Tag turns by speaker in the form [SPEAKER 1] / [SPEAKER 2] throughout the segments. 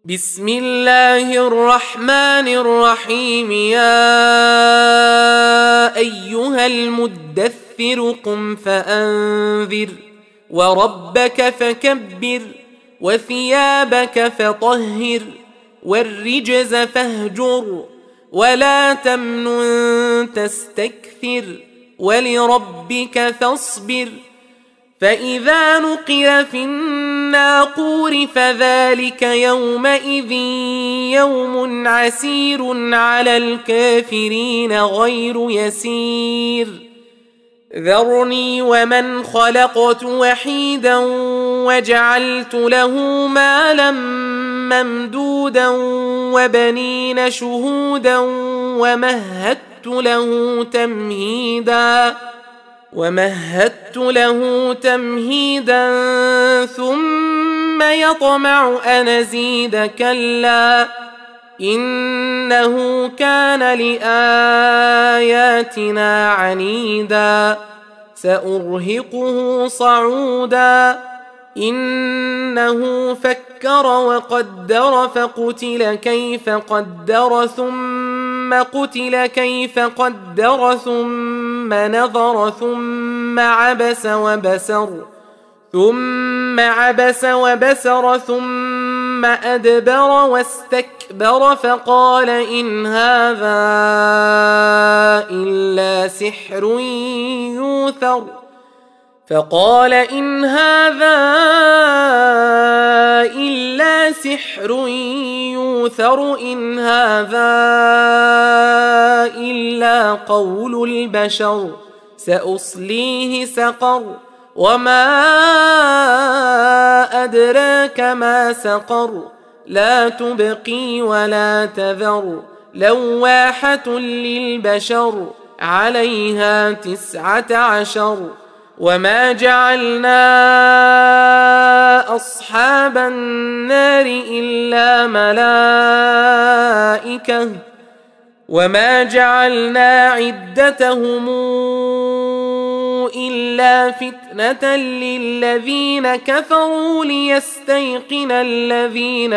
[SPEAKER 1] بسم الله الرحمن الرحيم. يا أيها المدثر قم فأنذر وربك فكبر وثيابك فطهر والرجز فاهجر ولا تمنن تستكثر ولربك فاصبر. فإذا نقر في الناقور فذلك يومئذ يوم عسير على الكافرين غير يسير. ذرني ومن خلقت وحيدا وجعلت له مالا ممدودا وبنين شهودا ومهدت له تمهيدا ثم يطمع أن أزيد كلا إنه كان لآياتنا عنيدا سأرهقه صعودا. إنه فكر وقدر فقتل كيف قدر ثم قتل كيف قدر ثم نظر ثم عبس وبسر ثم أدبر واستكبر فقال إن هذا إلا سحر يوثر إن هذا إلا قول البشر سأصليه سقر وما أدراك ما سقر لا تبقي ولا تذر لواحة للبشر عليها 19. وما جعلنا أصحاب النار إلا ملائكة وما جعلنا عدتهم إلا فتنة للذين كفروا ليستيقن الذين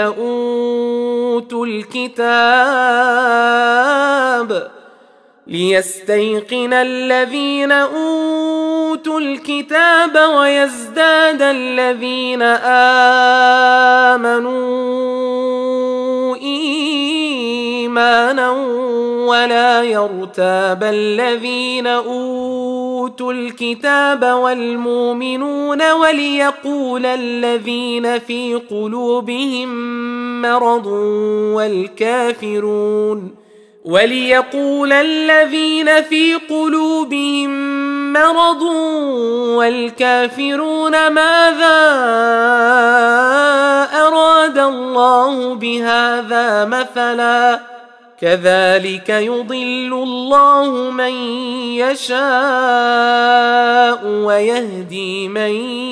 [SPEAKER 1] أوتوا الكتاب ويزداد الذين آمنوا إيمانا ولا يرتاب الذين أوتوا الكتاب والمؤمنون وليقول الذين في قلوبهم مرض والكافرون ماذا أراد الله بهذا مثلا كذلك يضل الله من يشاء ويهدي من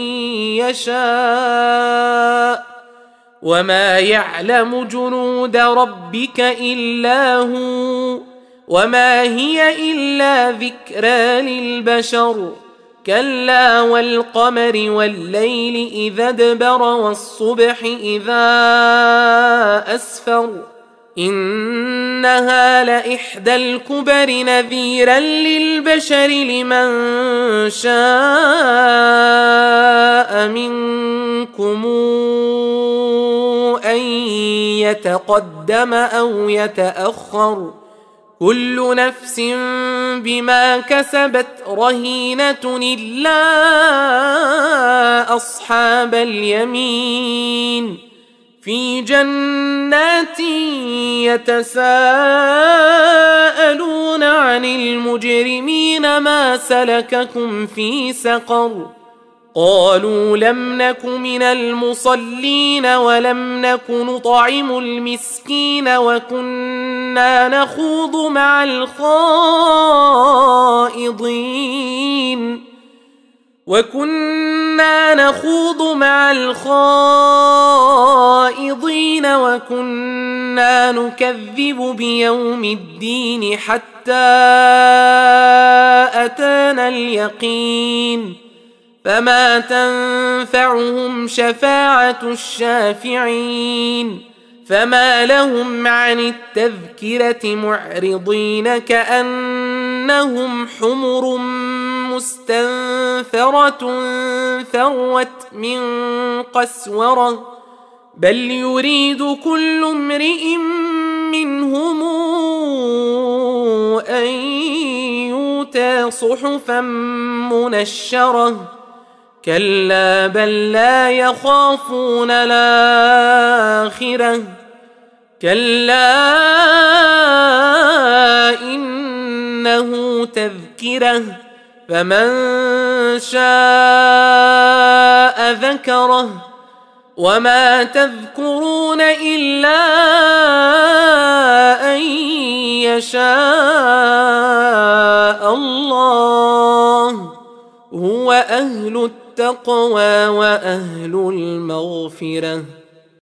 [SPEAKER 1] يشاء وما يعلم جنود ربك إلا هو وما هي إلا ذكرى للبشر. كلا والقمر والليل إذا ادبر والصبح إذا أسفر إنها لإحدى الكبر نذيرا للبشر لمن شاء منكم أن يتقدم أو يتأخر كل نفس بما كسبت رهينة إلا أصحاب اليمين في جنات يتساءلون عن المجرمين ما سلككم في سقر قالوا لم نك من المصلين ولم نك نطعم المسكين وكنا نخوض مع الخائضين وكنا نكذب بيوم الدين حتى أتانا اليقين فما تنفعهم شفاعة الشافعين فما لهم عن التذكرة معرضين كأنهم حمر مستنفرة ثروت من قسورة بل يريد كل امرئ منهم أن يؤتى صحفا منشرة كلا بل لا يخافون الآخرة كلا إنه تذكرة فمن شاء ذكره وما تذكرون إلا أن يشاء الله هو أهل التقوى وأهل المغفرة